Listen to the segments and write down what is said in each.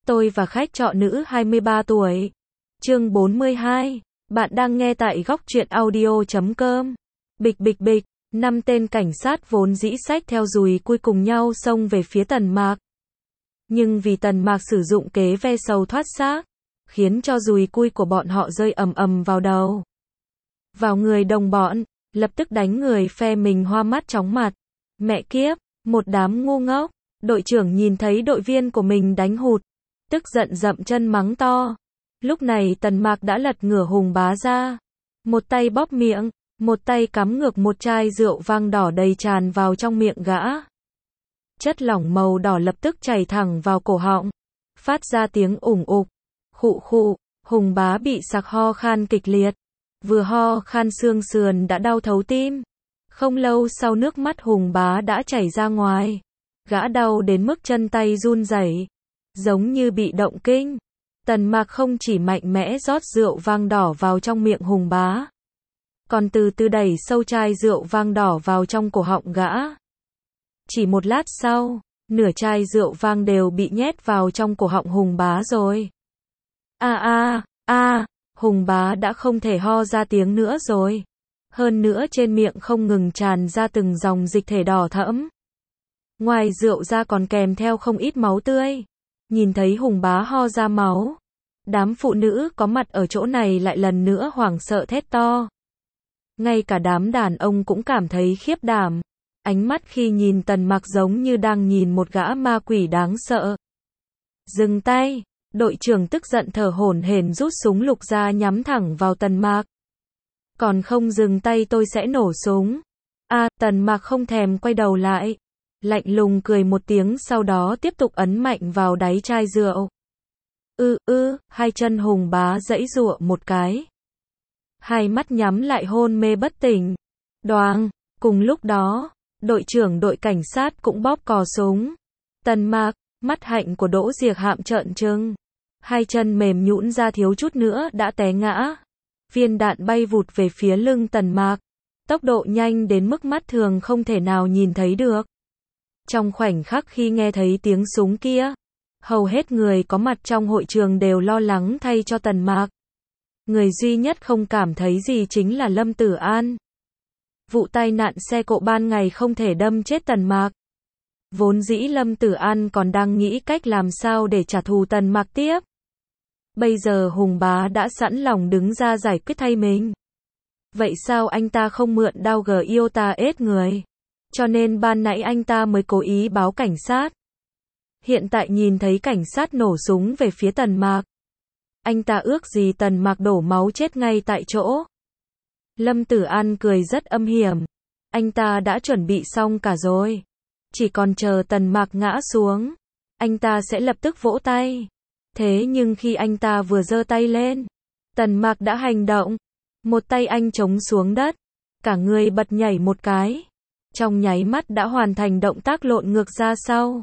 Tôi và khách trọ nữ 23 tuổi. Chương 42. Bạn đang nghe tại góc truyện audio.com. Bịch bịch bịch, 5 tên cảnh sát vốn dĩ xách theo dùi cui cùng nhau xông về phía Tần Mạc. Nhưng vì Tần Mạc sử dụng kế ve sầu thoát xác, khiến cho dùi cui của bọn họ rơi ầm ầm vào đầu, vào người đồng bọn, lập tức đánh người phe mình hoa mắt chóng mặt. Mẹ kiếp, một đám ngu ngốc. Đội trưởng nhìn thấy đội viên của mình đánh hụt, tức giận dậm chân mắng to. Lúc này Tần Mạc đã lật ngửa Hùng Bá ra, một tay bóp miệng, một tay cắm ngược một chai rượu vang đỏ đầy tràn vào trong miệng gã. Chất lỏng màu đỏ lập tức chảy thẳng vào cổ họng, phát ra tiếng ủng ục, khụ khụ. Hùng Bá bị sặc ho khan kịch liệt, vừa ho khan xương sườn đã đau thấu tim. Không lâu sau nước mắt Hùng Bá đã chảy ra ngoài, gã đau đến mức chân tay run rẩy, giống như bị động kinh. Tần Mạc không chỉ mạnh mẽ rót rượu vang đỏ vào trong miệng Hùng Bá, còn từ từ đẩy sâu chai rượu vang đỏ vào trong cổ họng gã. Chỉ một lát sau, nửa chai rượu vang đều bị nhét vào trong cổ họng Hùng Bá rồi. Hùng Bá đã không thể ho ra tiếng nữa rồi. Hơn nữa trên miệng không ngừng tràn ra từng dòng dịch thể đỏ thẫm. Ngoài rượu ra còn kèm theo không ít máu tươi. Nhìn thấy Hùng Bá ho ra máu, đám phụ nữ có mặt ở chỗ này lại lần nữa hoảng sợ thét to. Ngay cả đám đàn ông cũng cảm thấy khiếp đảm. Ánh mắt khi nhìn Tần Mạc giống như đang nhìn một gã ma quỷ đáng sợ. Dừng tay, đội trưởng tức giận thở hổn hển rút súng lục ra nhắm thẳng vào Tần Mạc. Còn không dừng tay tôi sẽ nổ súng. Tần Mạc không thèm quay đầu lại, lạnh lùng cười một tiếng sau đó tiếp tục ấn mạnh vào đáy chai rượu. Hai chân Hùng Bá giãy giụa một cái. Hai mắt nhắm lại hôn mê bất tỉnh. Đoàng, cùng lúc đó, đội trưởng đội cảnh sát cũng bóp cò súng. Tần Mạc, mắt hạnh của Đỗ Diệc Hạm trợn trừng. Hai chân mềm nhũn ra thiếu chút nữa đã té ngã. Viên đạn bay vụt về phía lưng Tần Mạc, tốc độ nhanh đến mức mắt thường không thể nào nhìn thấy được. Trong khoảnh khắc khi nghe thấy tiếng súng kia, hầu hết người có mặt trong hội trường đều lo lắng thay cho Tần Mạc. Người duy nhất không cảm thấy gì chính là Lâm Tử An. Vụ tai nạn xe cộ ban ngày không thể đâm chết Tần Mạc. Vốn dĩ Lâm Tử An còn đang nghĩ cách làm sao để trả thù Tần Mạc tiếp. Bây giờ Hùng Bá đã sẵn lòng đứng ra giải quyết thay mình. Vậy sao anh ta không mượn đao Gyota ết người? Cho nên ban nãy anh ta mới cố ý báo cảnh sát. Hiện tại nhìn thấy cảnh sát nổ súng về phía Tần Mạc, anh ta ước gì Tần Mạc đổ máu chết ngay tại chỗ. Lâm Tử An cười rất âm hiểm. Anh ta đã chuẩn bị xong cả rồi. Chỉ còn chờ Tần Mạc ngã xuống, anh ta sẽ lập tức vỗ tay. Thế nhưng khi anh ta vừa giơ tay lên, Tần Mạc đã hành động. Một tay anh chống xuống đất, cả người bật nhảy một cái. Trong nháy mắt đã hoàn thành động tác lộn ngược ra sau.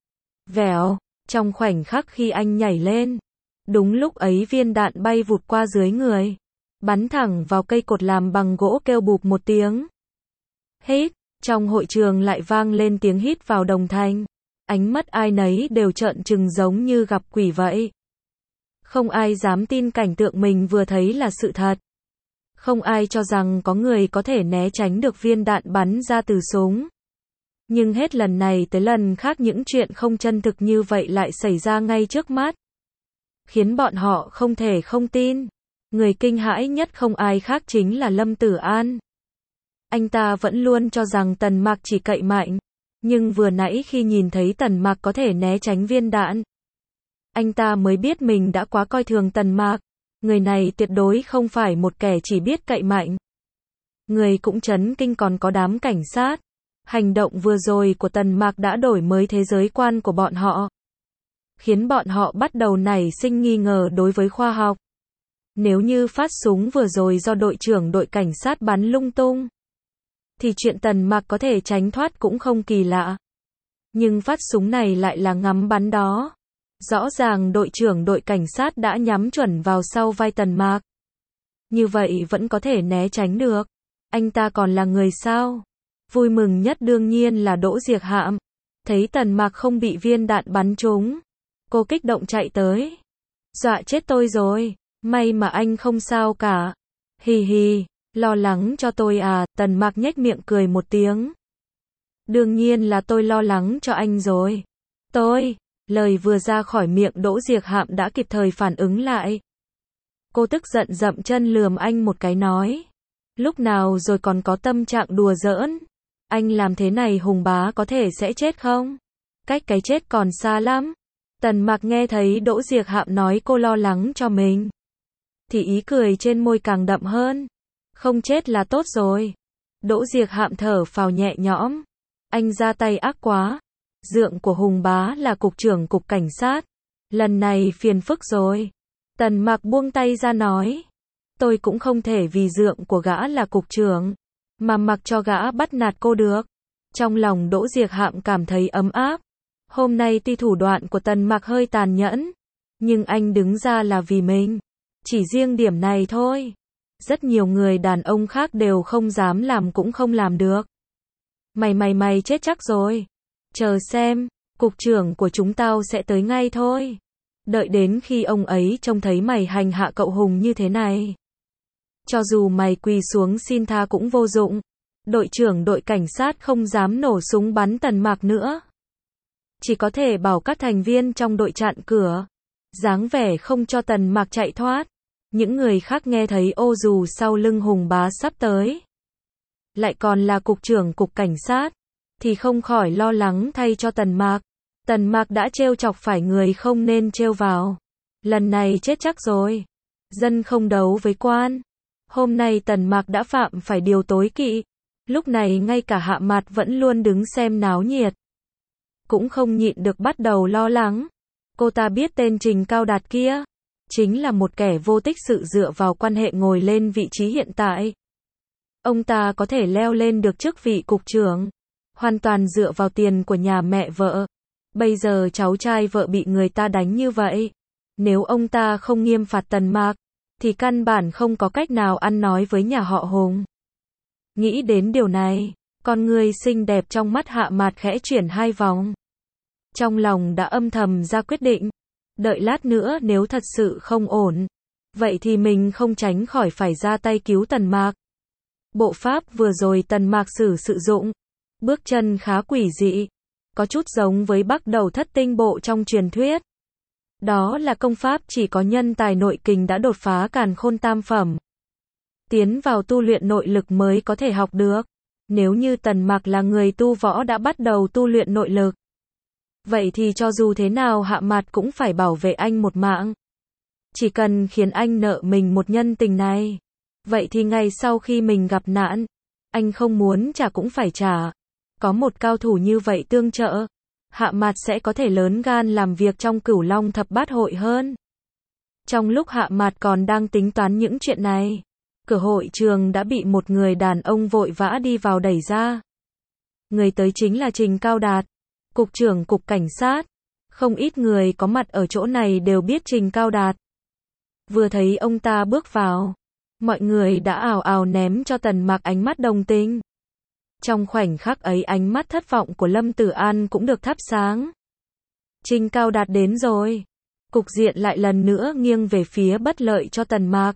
Vèo, trong khoảnh khắc khi anh nhảy lên, đúng lúc ấy viên đạn bay vụt qua dưới người, bắn thẳng vào cây cột làm bằng gỗ kêu bụp một tiếng. Hít, trong hội trường lại vang lên tiếng hít vào đồng thanh. Ánh mắt ai nấy đều trợn trừng giống như gặp quỷ vậy. Không ai dám tin cảnh tượng mình vừa thấy là sự thật. Không ai cho rằng có người có thể né tránh được viên đạn bắn ra từ súng. Nhưng hết lần này tới lần khác những chuyện không chân thực như vậy lại xảy ra ngay trước mắt, khiến bọn họ không thể không tin. Người kinh hãi nhất không ai khác chính là Lâm Tử An. Anh ta vẫn luôn cho rằng Tần Mạc chỉ cậy mạnh. Nhưng vừa nãy khi nhìn thấy Tần Mạc có thể né tránh viên đạn, anh ta mới biết mình đã quá coi thường Tần Mạc. Người này tuyệt đối không phải một kẻ chỉ biết cậy mạnh. Người cũng chấn kinh còn có đám cảnh sát. Hành động vừa rồi của Tần Mạc đã đổi mới thế giới quan của bọn họ, khiến bọn họ bắt đầu nảy sinh nghi ngờ đối với khoa học. Nếu như phát súng vừa rồi do đội trưởng đội cảnh sát bắn lung tung, thì chuyện Tần Mạc có thể tránh thoát cũng không kỳ lạ. Nhưng phát súng này lại là ngắm bắn đó. Rõ ràng đội trưởng đội cảnh sát đã nhắm chuẩn vào sau vai Tần Mạc. Như vậy vẫn có thể né tránh được. Anh ta còn là người sao? Vui mừng nhất đương nhiên là Đỗ Diệc Hạm. Thấy Tần Mạc không bị viên đạn bắn trúng, Cô kích động chạy tới. Dọa chết tôi rồi. May mà anh không sao cả. Hì hì, lo lắng cho tôi à, Tần Mạc nhếch miệng cười một tiếng. Đương nhiên là tôi lo lắng cho anh rồi. Lời vừa ra khỏi miệng Đỗ Diệc Hạm đã kịp thời phản ứng lại. Cô tức giận dậm chân lườm anh một cái nói. Lúc nào rồi còn có tâm trạng đùa giỡn. Anh làm thế này Hùng bá có thể sẽ chết không? Cách cái chết còn xa lắm. Tần Mạc nghe thấy Đỗ Diệc Hạm nói cô lo lắng cho mình, thì ý cười trên môi càng đậm hơn. Không chết là tốt rồi. Đỗ Diệc Hạm thở phào nhẹ nhõm. Anh ra tay ác quá. Dượng của Hùng bá là cục trưởng cục cảnh sát. Lần này phiền phức rồi. Tần Mạc buông tay ra nói. Tôi cũng không thể vì dượng của gã là cục trưởng mà mặc cho gã bắt nạt cô được. Trong lòng Đỗ Diệc Hạm cảm thấy ấm áp. Hôm nay tuy thủ đoạn của Tần Mạc hơi tàn nhẫn, nhưng anh đứng ra là vì mình. Chỉ riêng điểm này thôi. Rất nhiều người đàn ông khác đều không dám làm cũng không làm được. Mày chết chắc rồi. Chờ xem, cục trưởng của chúng tao sẽ tới ngay thôi. Đợi đến khi ông ấy trông thấy mày hành hạ cậu Hùng như thế này, cho dù mày quỳ xuống xin tha cũng vô dụng. Đội trưởng đội cảnh sát không dám nổ súng bắn Tần Mạc nữa. Chỉ có thể bảo các thành viên trong đội chặn cửa. Dáng vẻ không cho Tần Mạc chạy thoát. Những người khác nghe thấy ô dù sau lưng Hùng bá sắp tới, lại còn là cục trưởng cục cảnh sát, thì không khỏi lo lắng thay cho Tần Mạc. Tần Mạc đã trêu chọc phải người không nên trêu vào. Lần này chết chắc rồi. Dân không đấu với quan. Hôm nay Tần Mạc đã phạm phải điều tối kỵ. Lúc này ngay cả Hạ Mạt vẫn luôn đứng xem náo nhiệt, cũng không nhịn được bắt đầu lo lắng. Cô ta biết tên Trình Cao Đạt kia chính là một kẻ vô tích sự dựa vào quan hệ ngồi lên vị trí hiện tại. Ông ta có thể leo lên được chức vị cục trưởng, hoàn toàn dựa vào tiền của nhà mẹ vợ. Bây giờ cháu trai vợ bị người ta đánh như vậy. Nếu ông ta không nghiêm phạt Tần Mạc, thì căn bản không có cách nào ăn nói với nhà họ Hùng. Nghĩ đến điều này, con người xinh đẹp trong mắt Hạ Mạt khẽ chuyển 2 vòng. Trong lòng đã âm thầm ra quyết định. Đợi lát nữa nếu thật sự không ổn, vậy thì mình không tránh khỏi phải ra tay cứu Tần Mạc. Bộ pháp vừa rồi Tần Mạc sử dụng, bước chân khá quỷ dị, có chút giống với Bắc Đầu Thất Tinh bộ trong truyền thuyết. Đó là công pháp chỉ có nhân tài nội kình đã đột phá càn khôn tam phẩm, tiến vào tu luyện nội lực mới có thể học được. Nếu như Tần Mạc là người tu võ đã bắt đầu tu luyện nội lực, vậy thì cho dù thế nào Hạ Mạt cũng phải bảo vệ anh một mạng. Chỉ cần khiến anh nợ mình một nhân tình này, vậy thì ngày sau khi mình gặp nạn, anh không muốn trả cũng phải trả. Có một cao thủ như vậy tương trợ, Hạ Mạt sẽ có thể lớn gan làm việc trong Cửu Long Thập Bát Hội hơn. Trong lúc Hạ Mạt còn đang tính toán những chuyện này, cửa hội trường đã bị một người đàn ông vội vã đi vào đẩy ra. Người tới chính là Trình Cao Đạt, cục trưởng cục cảnh sát. Không ít người có mặt ở chỗ này đều biết Trình Cao Đạt. Vừa thấy ông ta bước vào, mọi người đã ào ào ném cho Tần Mạc ánh mắt đồng tình. Trong khoảnh khắc ấy ánh mắt thất vọng của Lâm Tử An cũng được thắp sáng. Trình Cao Đạt đến rồi. Cục diện lại lần nữa nghiêng về phía bất lợi cho Tần Mạc.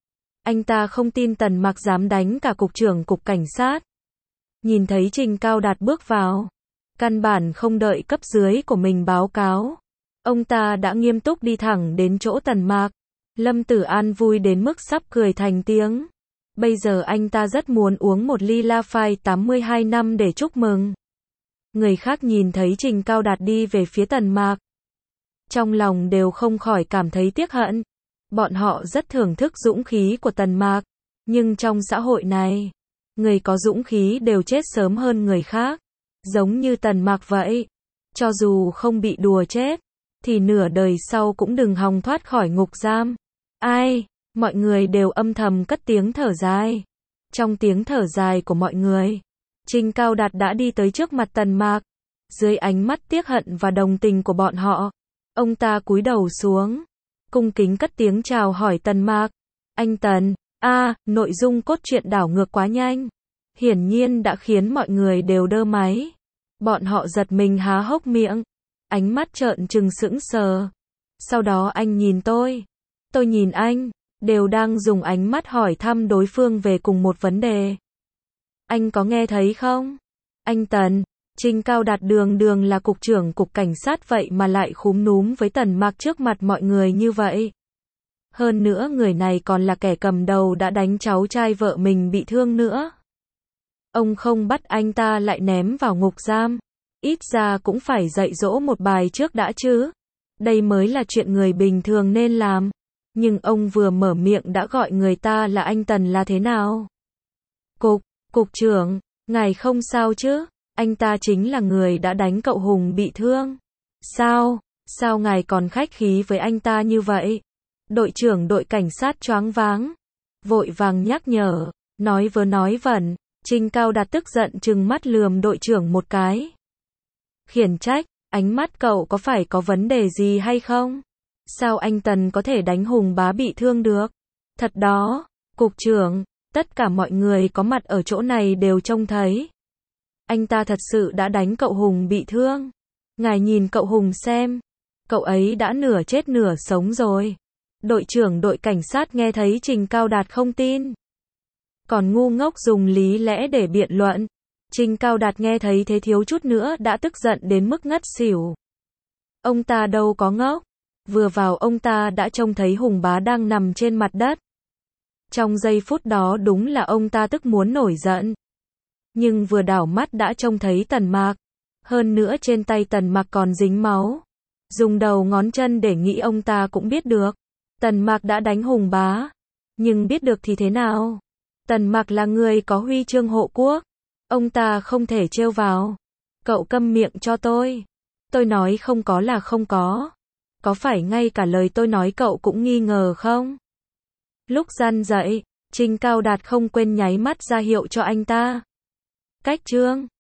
Anh ta không tin Tần Mạc dám đánh cả cục trưởng cục cảnh sát. Nhìn thấy Trình Cao Đạt bước vào, căn bản không đợi cấp dưới của mình báo cáo, ông ta đã nghiêm túc đi thẳng đến chỗ Tần Mạc. Lâm Tử An vui đến mức sắp cười thành tiếng. Bây giờ anh ta rất muốn uống một ly La Phai 82 năm để chúc mừng. Người khác nhìn thấy Trình Cao Đạt đi về phía Tần Mạc, trong lòng đều không khỏi cảm thấy tiếc hận. Bọn họ rất thưởng thức dũng khí của Tần Mạc, nhưng trong xã hội này, người có dũng khí đều chết sớm hơn người khác. Giống như Tần Mạc vậy, cho dù không bị đùa chết, thì nửa đời sau cũng đừng hòng thoát khỏi ngục giam. Ai? Mọi người đều âm thầm cất tiếng thở dài. Trong tiếng thở dài của mọi người, Trình Cao Đạt đã đi tới trước mặt Tần Mạc. Dưới ánh mắt tiếc hận và đồng tình của bọn họ, ông ta cúi đầu xuống, cung kính cất tiếng chào hỏi Tần Mạc. Anh Tần, nội dung cốt truyện đảo ngược quá nhanh. Hiển nhiên đã khiến mọi người đều đơ máy. Bọn họ giật mình há hốc miệng. ánh mắt trợn trừng sững sờ. Sau đó anh nhìn tôi nhìn anh, đều đang dùng ánh mắt hỏi thăm đối phương về cùng một vấn đề. Anh có nghe thấy không? Anh Tần, Trình Cao Đạt đường đường là cục trưởng cục cảnh sát vậy mà lại khúm núm với Tần Mạc trước mặt mọi người như vậy. Hơn nữa người này còn là kẻ cầm đầu đã đánh cháu trai vợ mình bị thương nữa. Ông không bắt anh ta lại ném vào ngục giam. Ít ra cũng phải dạy dỗ một bài trước đã chứ. Đây mới là chuyện người bình thường nên làm. Nhưng ông vừa mở miệng đã gọi người ta là anh Tần là thế nào? Cục trưởng, ngài không sao chứ? Anh ta chính là người đã đánh cậu Hùng bị thương. Sao ngài còn khách khí với anh ta như vậy? Đội trưởng đội cảnh sát choáng váng, vội vàng nhắc nhở, nói vớ nói vẩn. Trình Cao Đạt tức giận trừng mắt lườm đội trưởng một cái. Khiển trách, ánh mắt cậu có phải có vấn đề gì hay không? Sao anh Tần có thể đánh Hùng bá bị thương được? Thật đó, cục trưởng, tất cả mọi người có mặt ở chỗ này đều trông thấy. Anh ta thật sự đã đánh cậu Hùng bị thương. Ngài nhìn cậu Hùng xem, cậu ấy đã nửa chết nửa sống rồi. Đội trưởng đội cảnh sát nghe thấy Trình Cao Đạt không tin, còn ngu ngốc dùng lý lẽ để biện luận. Trình Cao Đạt nghe thấy thế thiếu chút nữa đã tức giận đến mức ngất xỉu. Ông ta đâu có ngốc. Vừa vào ông ta đã trông thấy Hùng bá đang nằm trên mặt đất. Trong giây phút đó đúng là ông ta tức muốn nổi giận. Nhưng vừa đảo mắt đã trông thấy Tần Mạc. Hơn nữa trên tay Tần Mạc còn dính máu. Dùng đầu ngón chân để nghĩ ông ta cũng biết được. Tần Mạc đã đánh Hùng bá. Nhưng biết được thì thế nào? Tần Mạc là người có huy chương hộ quốc. Ông ta không thể trêu vào. Cậu câm miệng cho tôi. Tôi nói không có là không có. Có phải ngay cả lời tôi nói cậu cũng nghi ngờ không? Lúc răn dậy, Trình Cao Đạt không quên nháy mắt ra hiệu cho anh ta. Cách chương